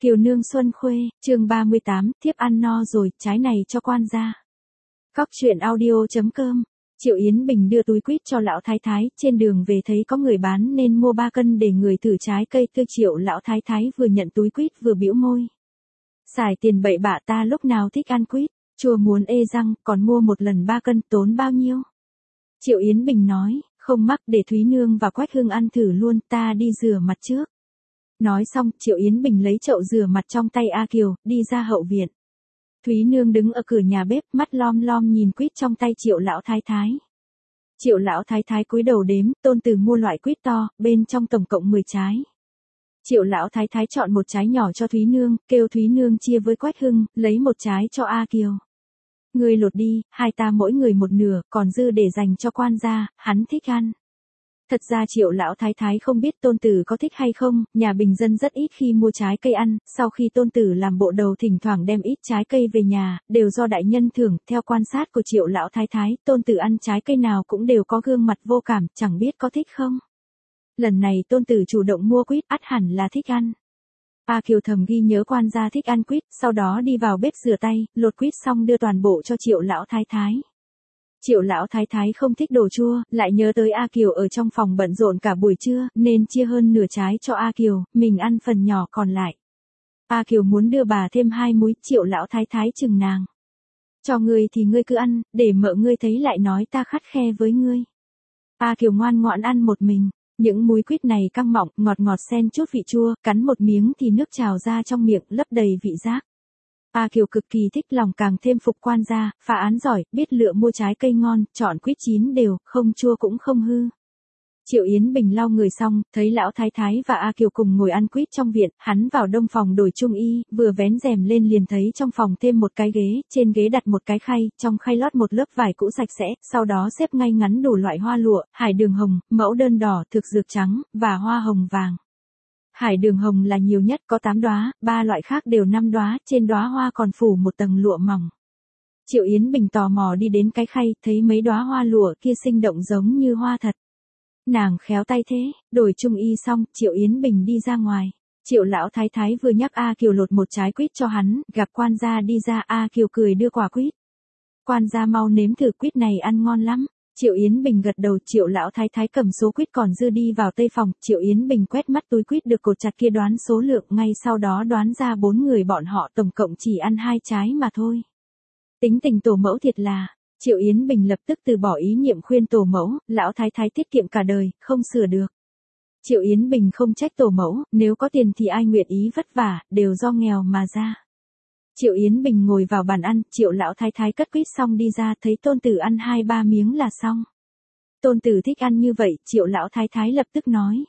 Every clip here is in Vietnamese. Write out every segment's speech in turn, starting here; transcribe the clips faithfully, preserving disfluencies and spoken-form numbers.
Kiều Nương Xuân Khuê, chương ba mươi tám, thiếp ăn no rồi, trái này cho quan gia. Cóc truyện audio chấm com. Triệu Yến Bình đưa túi quýt cho lão thái thái, trên đường về thấy có người bán nên mua ba cân để người thử trái cây tươi. Triệu lão thái thái vừa nhận túi quýt vừa bĩu môi. Xài tiền bậy bạ, ta lúc nào thích ăn quýt, chua muốn ê răng, còn mua một lần ba cân tốn bao nhiêu? Triệu Yến Bình nói, không mắc, để Thúy Nương và Quách Hưng ăn thử luôn, ta đi rửa mặt trước. Nói xong, Triệu Yến Bình lấy chậu rửa mặt trong tay A Kiều, đi ra hậu viện. Thúy Nương đứng ở cửa nhà bếp, mắt lom lom nhìn quýt trong tay Triệu lão thái thái. Triệu lão thái thái cúi đầu đếm, tôn tử mua loại quýt to, bên trong tổng cộng mười trái. Triệu lão thái thái chọn một trái nhỏ cho Thúy Nương, kêu Thúy Nương chia với Quách Hưng, lấy một trái cho A Kiều. Ngươi lột đi, hai ta mỗi người một nửa, còn dư để dành cho quan gia, hắn thích ăn. Thật ra Triệu lão thái thái không biết tôn tử có thích hay không, nhà bình dân rất ít khi mua trái cây ăn, sau khi tôn tử làm bộ đầu thỉnh thoảng đem ít trái cây về nhà, đều do đại nhân thưởng. Theo quan sát của Triệu lão thái thái, tôn tử ăn trái cây nào cũng đều có gương mặt vô cảm, chẳng biết có thích không. Lần này tôn tử chủ động mua quýt, ắt hẳn là thích ăn. A Kiều thầm ghi nhớ quan gia thích ăn quýt, sau đó đi vào bếp rửa tay, lột quýt xong đưa toàn bộ cho Triệu lão thái thái. Triệu lão thái thái không thích đồ chua, lại nhớ tới A Kiều ở trong phòng bận rộn cả buổi trưa, nên chia hơn nửa trái cho A Kiều, mình ăn phần nhỏ còn lại. A Kiều muốn đưa bà thêm hai múi, Triệu lão thái thái chừng nàng. Cho ngươi thì ngươi cứ ăn, để mợ ngươi thấy lại nói ta khắt khe với ngươi. A Kiều ngoan ngoãn ăn một mình, những múi quýt này căng mọng, ngọt ngọt xen chút vị chua, cắn một miếng thì nước trào ra trong miệng, lấp đầy vị giác. A Kiều cực kỳ thích, lòng càng thêm phục quan gia, phá án giỏi, biết lựa mua trái cây ngon, chọn quýt chín đều, không chua cũng không hư. Triệu Yến Bình lau người xong, thấy lão thái thái và A Kiều cùng ngồi ăn quýt trong viện, hắn vào đông phòng đổi trung y, vừa vén rèm lên liền thấy trong phòng thêm một cái ghế, trên ghế đặt một cái khay, trong khay lót một lớp vải cũ sạch sẽ, sau đó xếp ngay ngắn đủ loại hoa lụa, hải đường hồng, mẫu đơn đỏ, thực dược trắng, và hoa hồng vàng. Hải đường hồng là nhiều nhất, có tám đóa, ba loại khác đều năm đóa, trên đóa hoa còn phủ một tầng lụa mỏng. Triệu Yến Bình tò mò đi đến cái khay, thấy mấy đóa hoa lụa kia sinh động giống như hoa thật. Nàng khéo tay thế, đổi trung y xong, Triệu Yến Bình đi ra ngoài. Triệu lão thái thái vừa nhắc A Kiều lột một trái quýt cho hắn, gặp quan gia đi ra, A Kiều cười đưa quả quýt. Quan gia mau nếm thử, quýt này ăn ngon lắm. Triệu Yến Bình gật đầu, Triệu lão thái thái cầm số quýt còn dư đi vào tây phòng, Triệu Yến Bình quét mắt túi quýt được cột chặt kia đoán số lượng, ngay sau đó đoán ra bốn người bọn họ tổng cộng chỉ ăn hai trái mà thôi. Tính tình tổ mẫu thiệt là, Triệu Yến Bình lập tức từ bỏ ý niệm khuyên tổ mẫu, lão thái thái tiết kiệm cả đời, không sửa được. Triệu Yến Bình không trách tổ mẫu, nếu có tiền thì ai nguyện ý vất vả, đều do nghèo mà ra. Triệu Yến Bình ngồi vào bàn ăn, Triệu lão thái thái cất quýt xong đi ra, thấy tôn tử ăn hai ba miếng là xong. Tôn tử thích ăn như vậy, Triệu lão thái thái lập tức nói.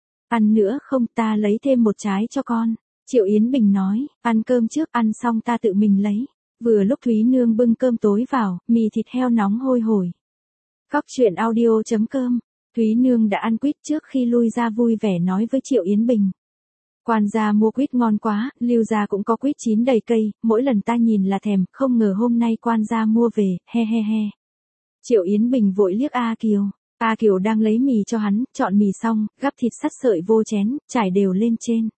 Ăn nữa không, ta lấy thêm một trái cho con. Triệu Yến Bình nói, ăn cơm trước, ăn xong ta tự mình lấy. Vừa lúc Thúy Nương bưng cơm tối vào, mì thịt heo nóng hôi hổi. Cóc truyện audio chấm com. Thúy Nương đã ăn quýt trước khi lui ra vui vẻ nói với Triệu Yến Bình. Quan gia mua quýt ngon quá, Lưu gia cũng có quýt chín đầy cây, mỗi lần ta nhìn là thèm, không ngờ hôm nay quan gia mua về, he he he. Triệu Yến Bình vội liếc A Kiều. A Kiều đang lấy mì cho hắn, chọn mì xong, gắp thịt sắt sợi vô chén, trải đều lên trên.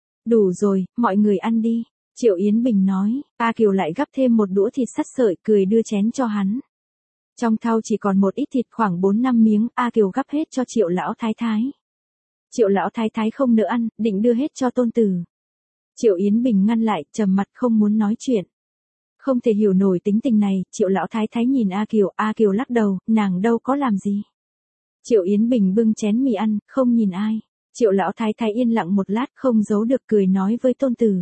Đủ rồi, mọi người ăn đi. Triệu Yến Bình nói, A Kiều lại gắp thêm một đũa thịt sắt sợi, cười đưa chén cho hắn. Trong thau chỉ còn một ít thịt khoảng bốn năm miếng, A Kiều gắp hết cho Triệu lão thái thái. Triệu lão thái thái không nỡ ăn, định đưa hết cho tôn tử. Triệu Yến Bình ngăn lại, trầm mặt không muốn nói chuyện. Không thể hiểu nổi tính tình này, Triệu lão thái thái nhìn A Kiều, A Kiều lắc đầu, nàng đâu có làm gì. Triệu Yến Bình bưng chén mì ăn, không nhìn ai. Triệu lão thái thái yên lặng một lát, không giấu được cười nói với tôn tử.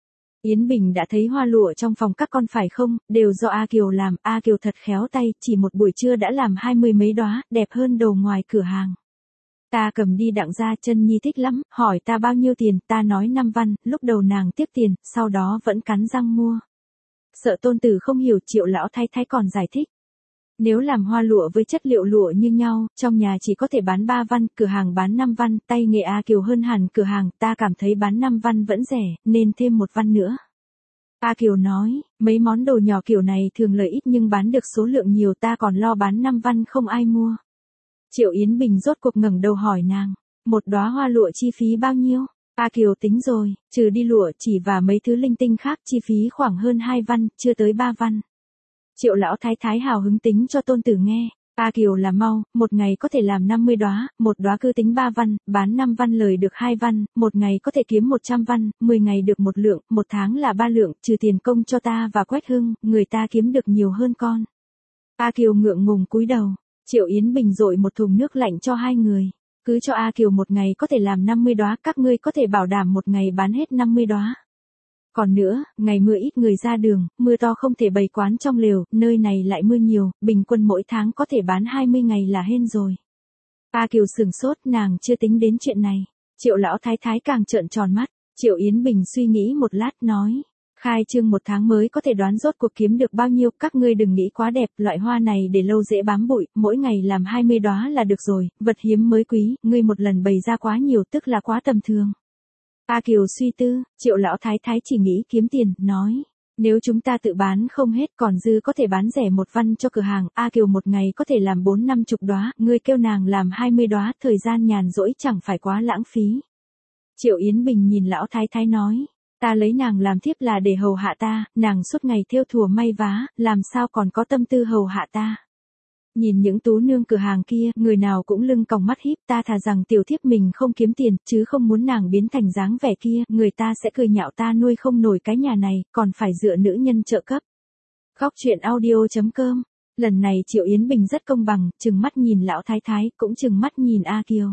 Yến Bình đã thấy hoa lụa trong phòng các con phải không, đều do A Kiều làm, A Kiều thật khéo tay, chỉ một buổi trưa đã làm hai mươi mấy đóa, đẹp hơn đồ ngoài cửa hàng. Ta cầm đi đặng ra, chân nhi thích lắm, hỏi ta bao nhiêu tiền, ta nói năm văn, lúc đầu nàng tiếp tiền, sau đó vẫn cắn răng mua. Sợ tôn tử không hiểu, Triệu lão thái thái còn giải thích. Nếu làm hoa lụa với chất liệu lụa như nhau, trong nhà chỉ có thể bán ba văn, cửa hàng bán năm văn, tay nghề A Kiều hơn hẳn cửa hàng, ta cảm thấy bán năm văn vẫn rẻ, nên thêm một văn nữa. A Kiều nói, mấy món đồ nhỏ kiểu này thường lợi ít nhưng bán được số lượng nhiều, ta còn lo bán năm văn không ai mua. Triệu Yến Bình rốt cuộc ngẩng đầu hỏi nàng, một đóa hoa lụa chi phí bao nhiêu? A Kiều tính rồi, trừ đi lụa chỉ và mấy thứ linh tinh khác chi phí khoảng hơn hai văn, chưa tới ba văn. Triệu lão thái thái hào hứng tính cho tôn tử nghe. A Kiều là mau, một ngày có thể làm năm mươi đóa, một đóa cứ tính ba văn, bán năm văn lời được hai văn, một ngày có thể kiếm một trăm văn, mười ngày được một lượng, một tháng là ba lượng, trừ tiền công cho ta và Quách Hưng, người ta kiếm được nhiều hơn con. A Kiều ngượng ngùng cúi đầu. Triệu Yến Bình dội một thùng nước lạnh cho hai người. Cứ cho A Kiều một ngày có thể làm năm mươi đóa, các ngươi có thể bảo đảm một ngày bán hết năm mươi đóa. Còn nữa, ngày mưa ít người ra đường, mưa to không thể bày quán trong lều, nơi này lại mưa nhiều, bình quân mỗi tháng có thể bán hai mươi ngày là hên rồi. A Kiều sửng sốt, nàng chưa tính đến chuyện này. Triệu lão thái thái càng trợn tròn mắt. Triệu Yến Bình suy nghĩ một lát nói. Khai trương một tháng mới có thể đoán rốt cuộc kiếm được bao nhiêu, các ngươi đừng nghĩ quá đẹp, loại hoa này để lâu dễ bám bụi, mỗi ngày làm hai mươi đóa là được rồi, vật hiếm mới quý, ngươi một lần bày ra quá nhiều tức là quá tầm thường. A Kiều suy tư, Triệu lão thái thái chỉ nghĩ kiếm tiền, nói. Nếu chúng ta tự bán không hết còn dư có thể bán rẻ một văn cho cửa hàng, A Kiều một ngày có thể làm bốn năm chục đóa, ngươi kêu nàng làm hai mươi đóa, thời gian nhàn rỗi chẳng phải quá lãng phí. Triệu Yến Bình nhìn lão thái thái nói. Ta lấy nàng làm thiếp là để hầu hạ ta, nàng suốt ngày thêu thùa may vá, làm sao còn có tâm tư hầu hạ ta. Nhìn những tú nương cửa hàng kia, người nào cũng lưng còng mắt híp, ta thà rằng tiểu thiếp mình không kiếm tiền, chứ không muốn nàng biến thành dáng vẻ kia, người ta sẽ cười nhạo ta nuôi không nổi cái nhà này, còn phải dựa nữ nhân trợ cấp. Góc truyện audio chấm com. Lần này Triệu Yến Bình rất công bằng, chừng mắt nhìn lão thái thái, cũng chừng mắt nhìn A Kiều.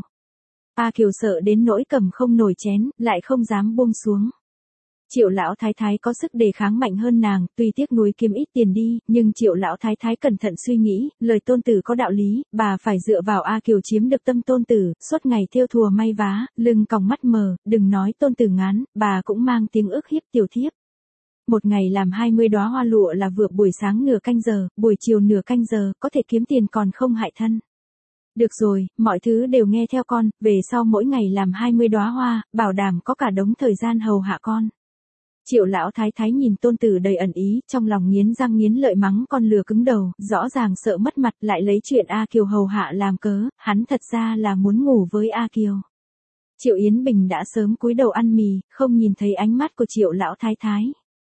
A Kiều sợ đến nỗi cầm không nổi chén, lại không dám buông xuống. Triệu lão thái thái có sức đề kháng mạnh hơn nàng, tuy tiếc nuối kiếm ít tiền đi, nhưng Triệu lão thái thái cẩn thận suy nghĩ, lời tôn tử có đạo lý, bà phải dựa vào A Kiều chiếm được tâm tôn tử, suốt ngày thêu thùa may vá, lưng còng mắt mờ, đừng nói tôn tử ngán, bà cũng mang tiếng ức hiếp tiểu thiếp. Một ngày làm hai mươi đóa hoa lụa là vừa buổi sáng nửa canh giờ, buổi chiều nửa canh giờ, có thể kiếm tiền còn không hại thân. Được rồi, mọi thứ đều nghe theo con, về sau mỗi ngày làm hai mươi đóa hoa, bảo đảm có cả đống thời gian hầu hạ con. Triệu lão thái thái nhìn tôn tử đầy ẩn ý, trong lòng nghiến răng nghiến lợi mắng con lừa cứng đầu, rõ ràng sợ mất mặt lại lấy chuyện A Kiều hầu hạ làm cớ, hắn thật ra là muốn ngủ với A Kiều. Triệu Yến Bình đã sớm cúi đầu ăn mì, không nhìn thấy ánh mắt của Triệu lão thái thái.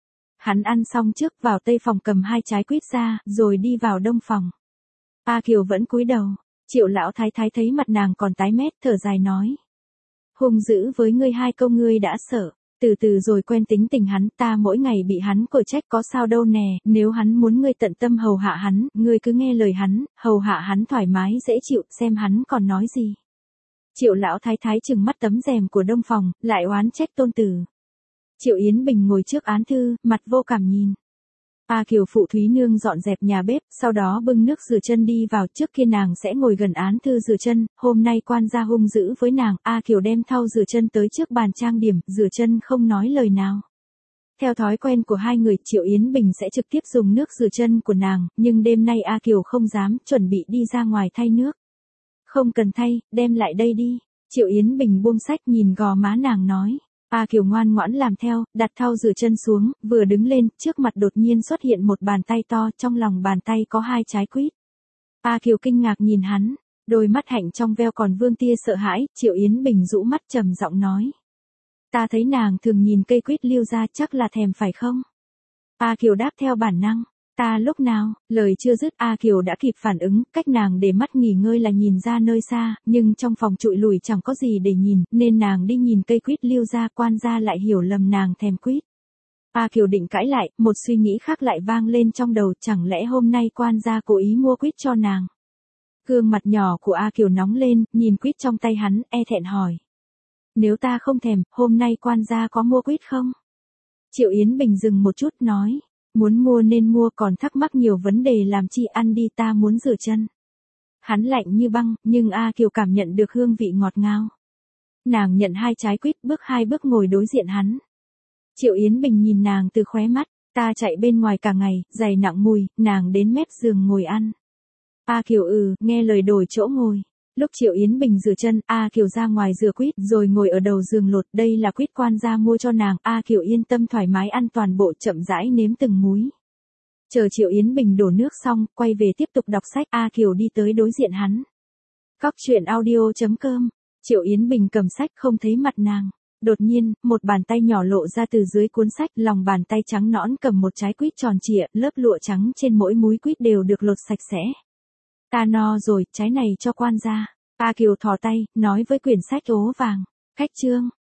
Hắn ăn xong trước vào tây phòng cầm hai trái quýt ra, rồi đi vào đông phòng. A Kiều vẫn cúi đầu, Triệu lão thái thái thấy mặt nàng còn tái mét, thở dài nói. Hung dữ với ngươi hai câu ngươi đã sợ. Từ từ rồi quen tính tình hắn, ta mỗi ngày bị hắn cổi trách có sao đâu nè, nếu hắn muốn ngươi tận tâm hầu hạ hắn, ngươi cứ nghe lời hắn, hầu hạ hắn thoải mái dễ chịu, xem hắn còn nói gì. Triệu lão thái thái trừng mắt tấm rèm của đông phòng, lại oán trách tôn tử. Triệu Yến Bình ngồi trước án thư, mặt vô cảm nhìn. A Kiều phụ Thúy Nương dọn dẹp nhà bếp, sau đó bưng nước rửa chân đi vào, trước kia nàng sẽ ngồi gần án thư rửa chân, hôm nay quan gia hung dữ với nàng, A Kiều đem thau rửa chân tới trước bàn trang điểm, rửa chân không nói lời nào. Theo thói quen của hai người, Triệu Yến Bình sẽ trực tiếp dùng nước rửa chân của nàng, nhưng đêm nay A Kiều không dám, chuẩn bị đi ra ngoài thay nước. Không cần thay, đem lại đây đi. Triệu Yến Bình buông sách nhìn gò má nàng nói. A Kiều ngoan ngoãn làm theo, đặt thau rửa chân xuống, vừa đứng lên, trước mặt đột nhiên xuất hiện một bàn tay to, trong lòng bàn tay có hai trái quýt. A Kiều kinh ngạc nhìn hắn, đôi mắt hạnh trong veo còn vương tia sợ hãi, Triệu Yến Bình rũ mắt trầm giọng nói. Ta thấy nàng thường nhìn cây quýt liêu ra, chắc là thèm phải không? A Kiều đáp theo bản năng. Ta lúc nào, lời chưa dứt A Kiều đã kịp phản ứng, cách nàng để mắt nghỉ ngơi là nhìn ra nơi xa, nhưng trong phòng trụi lùi chẳng có gì để nhìn, nên nàng đi nhìn cây quýt liêu ra, quan gia lại hiểu lầm nàng thèm quýt. A Kiều định cãi lại, một suy nghĩ khác lại vang lên trong đầu, chẳng lẽ hôm nay quan gia cố ý mua quýt cho nàng. Gương mặt nhỏ của A Kiều nóng lên, nhìn quýt trong tay hắn, e thẹn hỏi. Nếu ta không thèm, hôm nay quan gia có mua quýt không? Triệu Yến Bình dừng một chút nói. Muốn mua nên mua, còn thắc mắc nhiều vấn đề làm chi, ăn đi, ta muốn rửa chân. Hắn lạnh như băng, nhưng A Kiều cảm nhận được hương vị ngọt ngào. Nàng nhận hai trái quýt, bước hai bước ngồi đối diện hắn. Triệu Yến Bình nhìn nàng từ khóe mắt, ta chạy bên ngoài cả ngày, giày nặng mùi, nàng đến mép giường ngồi ăn. A Kiều ừ, nghe lời đổi chỗ ngồi. Lúc Triệu Yến Bình rửa chân, A Kiều ra ngoài rửa quýt, rồi ngồi ở đầu giường lột, đây là quýt quan gia mua cho nàng, A Kiều yên tâm thoải mái ăn toàn bộ, chậm rãi nếm từng múi. Chờ Triệu Yến Bình đổ nước xong, quay về tiếp tục đọc sách, A Kiều đi tới đối diện hắn. Góc truyện audio chấm com. Triệu Yến Bình cầm sách không thấy mặt nàng. Đột nhiên, một bàn tay nhỏ lộ ra từ dưới cuốn sách, lòng bàn tay trắng nõn cầm một trái quýt tròn trịa, lớp lụa trắng trên mỗi múi quýt đều được lột sạch sẽ. Ta no rồi, trái này cho quan gia. A Kiều thò tay, nói với quyển sách ố vàng. Khách chương.